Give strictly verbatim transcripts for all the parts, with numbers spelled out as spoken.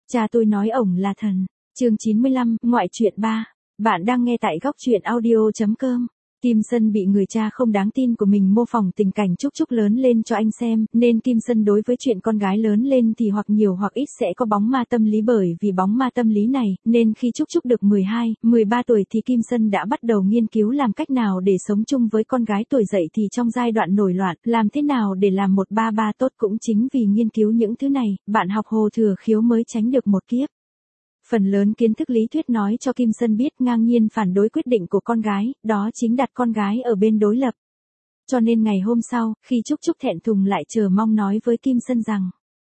Cha tôi nói ổng là thần. Chương chín mươi lăm, ngoại truyện ba. Bạn đang nghe tại góc truyện audio chấm com. Kim Sân bị người cha không đáng tin của mình mô phỏng tình cảnh Trúc Trúc lớn lên cho anh xem, nên Kim Sân đối với chuyện con gái lớn lên thì hoặc nhiều hoặc ít sẽ có bóng ma tâm lý, bởi vì bóng ma tâm lý này, nên khi Trúc Trúc được mười hai, mười ba tuổi thì Kim Sân đã bắt đầu nghiên cứu làm cách nào để sống chung với con gái tuổi dậy thì trong giai đoạn nổi loạn, làm thế nào để làm một ba ba tốt. Cũng chính vì nghiên cứu những thứ này, bạn học Hồ Thừa Khiếu mới tránh được một kiếp. Phần lớn kiến thức lý thuyết nói cho Kim Sân biết ngang nhiên phản đối quyết định của con gái, đó chính đặt con gái ở bên đối lập. Cho nên ngày hôm sau, khi Trúc Trúc thẹn thùng lại chờ mong nói với Kim Sân rằng: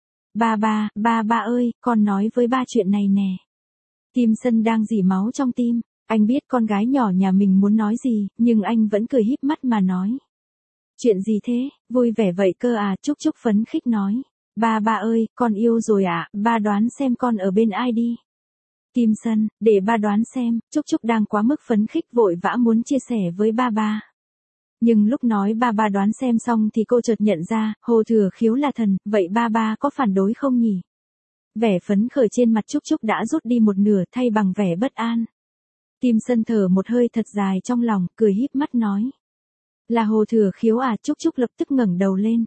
Ba ba, ba ba ơi, con nói với ba chuyện này nè. Kim Sân đang rỉ máu trong tim, anh biết con gái nhỏ nhà mình muốn nói gì, nhưng anh vẫn cười híp mắt mà nói. Chuyện gì thế, vui vẻ vậy cơ à? Trúc Trúc phấn khích nói. Ba ba ơi, con yêu rồi ạ, à? Ba đoán xem con ở bên ai đi. Kim Sân, để ba đoán xem. Trúc Trúc đang quá mức phấn khích vội vã muốn chia sẻ với ba ba. Nhưng lúc nói ba ba đoán xem xong thì cô chợt nhận ra, Hồ Thừa Khiếu là thần, vậy ba ba có phản đối không nhỉ? Vẻ phấn khởi trên mặt Trúc Trúc đã rút đi một nửa thay bằng vẻ bất an. Kim Sân thở một hơi thật dài trong lòng, cười híp mắt nói. Là Hồ Thừa Khiếu à? Trúc Trúc lập tức ngẩng đầu lên.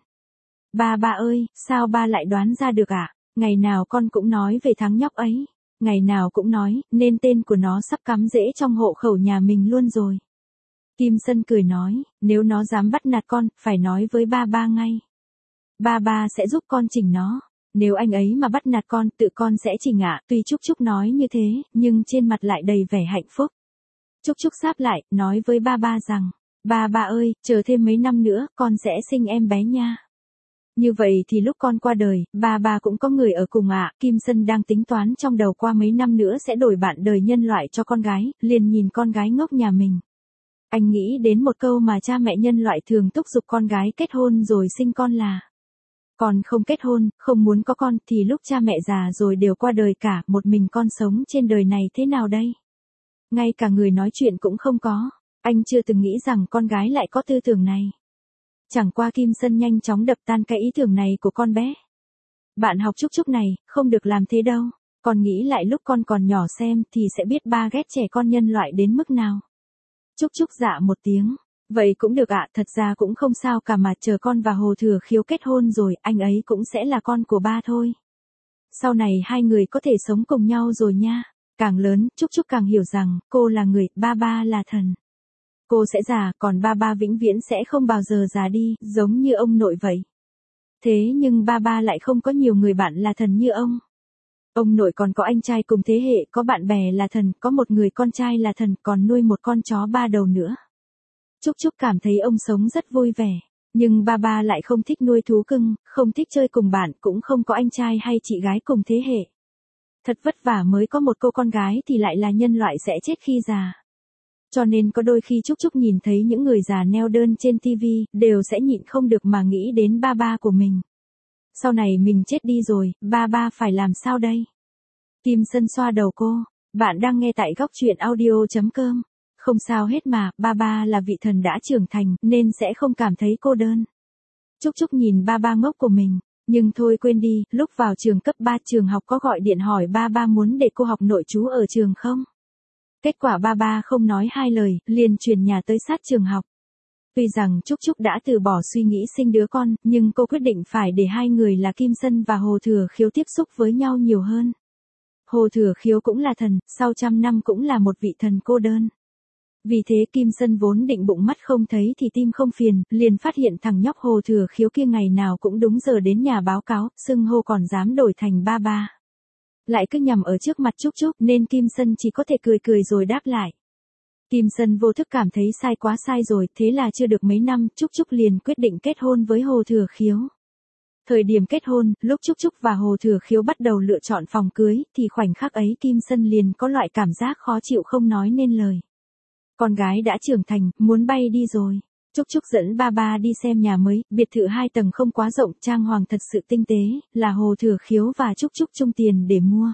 Ba ba ơi, sao ba lại đoán ra được ạ? À? Ngày nào con cũng nói về thằng nhóc ấy. Ngày nào cũng nói, nên tên của nó sắp cắm rễ trong hộ khẩu nhà mình luôn rồi. Kim Sân cười nói, nếu nó dám bắt nạt con, phải nói với ba ba ngay. Ba ba sẽ giúp con chỉnh nó. Nếu anh ấy mà bắt nạt con, tự con sẽ chỉnh ạ. À. Tuy Trúc Trúc nói như thế, nhưng trên mặt lại đầy vẻ hạnh phúc. Trúc Trúc sáp lại, nói với ba ba rằng, ba ba ơi, chờ thêm mấy năm nữa, con sẽ sinh em bé nha. Như vậy thì lúc con qua đời, ba ba cũng có người ở cùng ạ. À. Kim Sân đang tính toán trong đầu qua mấy năm nữa sẽ đổi bạn đời nhân loại cho con gái, liền nhìn con gái ngốc nhà mình. Anh nghĩ đến một câu mà cha mẹ nhân loại thường thúc giục con gái kết hôn rồi sinh con là: còn không kết hôn, không muốn có con thì lúc cha mẹ già rồi đều qua đời cả, một mình con sống trên đời này thế nào đây? Ngay cả người nói chuyện cũng không có. Anh chưa từng nghĩ rằng con gái lại có tư tưởng này. Chẳng qua Kim Sân nhanh chóng đập tan cái ý tưởng này của con bé. Bạn học Trúc Trúc này, không được làm thế đâu. Con nghĩ lại lúc con còn nhỏ xem thì sẽ biết ba ghét trẻ con nhân loại đến mức nào. Trúc Trúc dạ một tiếng. Vậy cũng được ạ, à, thật ra cũng không sao cả mà, chờ con và Hồ Thừa Khiếu kết hôn rồi, anh ấy cũng sẽ là con của ba thôi. Sau này hai người có thể sống cùng nhau rồi nha. Càng lớn, Trúc Trúc càng hiểu rằng, cô là người, ba ba là thần. Cô sẽ già, còn ba ba vĩnh viễn sẽ không bao giờ già đi, giống như ông nội vậy. Thế nhưng ba ba lại không có nhiều người bạn là thần như ông. Ông nội còn có anh trai cùng thế hệ, có bạn bè là thần, có một người con trai là thần, còn nuôi một con chó ba đầu nữa. Trúc Trúc cảm thấy ông sống rất vui vẻ. Nhưng ba ba lại không thích nuôi thú cưng, không thích chơi cùng bạn, cũng không có anh trai hay chị gái cùng thế hệ. Thật vất vả mới có một cô con gái thì lại là nhân loại sẽ chết khi già. Cho nên có đôi khi Trúc Trúc nhìn thấy những người già neo đơn trên ti vi, đều sẽ nhịn không được mà nghĩ đến ba ba của mình. Sau này mình chết đi rồi, ba ba phải làm sao đây? Kim Sân xoa đầu cô, bạn đang nghe tại góc truyện audio chấm com. Không sao hết mà, ba ba là vị thần đã trưởng thành, nên sẽ không cảm thấy cô đơn. Trúc Trúc nhìn ba ba ngốc của mình, nhưng thôi quên đi, lúc vào trường cấp ba trường học có gọi điện hỏi ba ba muốn để cô học nội trú ở trường không? Kết quả ba ba không nói hai lời, liền chuyển nhà tới sát trường học. Tuy rằng Trúc Trúc đã từ bỏ suy nghĩ sinh đứa con, nhưng cô quyết định phải để hai người là Kim Sân và Hồ Thừa Khiếu tiếp xúc với nhau nhiều hơn. Hồ Thừa Khiếu cũng là thần, sau trăm năm cũng là một vị thần cô đơn. Vì thế Kim Sân vốn định bụng mắt không thấy thì tim không phiền, liền phát hiện thằng nhóc Hồ Thừa Khiếu kia ngày nào cũng đúng giờ đến nhà báo cáo, xưng hô còn dám đổi thành ba ba. Lại cứ nhằm ở trước mặt Trúc Trúc nên Kim Sân chỉ có thể cười cười rồi đáp lại. Kim Sân vô thức cảm thấy sai quá sai rồi, thế là chưa được mấy năm, Trúc Trúc liền quyết định kết hôn với Hồ Thừa Khiếu. Thời điểm kết hôn, lúc Trúc Trúc và Hồ Thừa Khiếu bắt đầu lựa chọn phòng cưới, thì khoảnh khắc ấy Kim Sân liền có loại cảm giác khó chịu không nói nên lời. Con gái đã trưởng thành, muốn bay đi rồi. Trúc Trúc dẫn ba ba đi xem nhà mới, biệt thự hai tầng không quá rộng, trang hoàng thật sự tinh tế, là Hồ Thừa Khiếu và Trúc Trúc chung tiền để mua.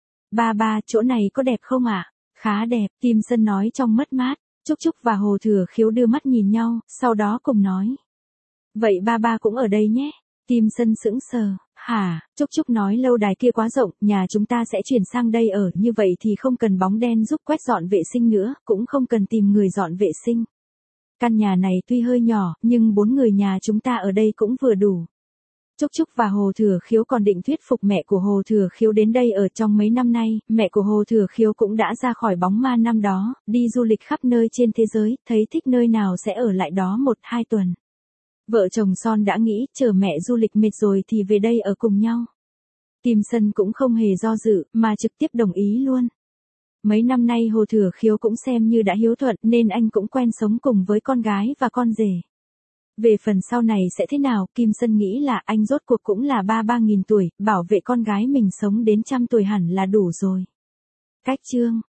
Ba ba, chỗ này có đẹp không ạ? À? Khá đẹp, Kim Sân nói trong mất mát. Trúc Trúc và Hồ Thừa Khiếu đưa mắt nhìn nhau, sau đó cùng nói. Vậy ba ba cũng ở đây nhé. Kim Sân sững sờ, Hả, Trúc Trúc nói lâu đài kia quá rộng, nhà chúng ta sẽ chuyển sang đây ở, như vậy thì không cần bóng đen giúp quét dọn vệ sinh nữa, cũng không cần tìm người dọn vệ sinh. Căn nhà này tuy hơi nhỏ, nhưng bốn người nhà chúng ta ở đây cũng vừa đủ. Trúc Trúc và Hồ Thừa Khiếu còn định thuyết phục mẹ của Hồ Thừa Khiếu đến đây ở. Trong mấy năm nay, mẹ của Hồ Thừa Khiếu cũng đã ra khỏi bóng ma năm đó, đi du lịch khắp nơi trên thế giới, thấy thích nơi nào sẽ ở lại đó một hai tuần. Vợ chồng son đã nghĩ, chờ mẹ du lịch mệt rồi thì về đây ở cùng nhau. Kim Sân cũng không hề do dự, mà trực tiếp đồng ý luôn. Mấy năm nay Hồ Thừa Khiếu cũng xem như đã hiếu thuận, nên anh cũng quen sống cùng với con gái và con rể. Về phần sau này sẽ thế nào, Kim Sân nghĩ là anh rốt cuộc cũng là ba ba nghìn tuổi, bảo vệ con gái mình sống đến trăm tuổi hẳn là đủ rồi. Cách chương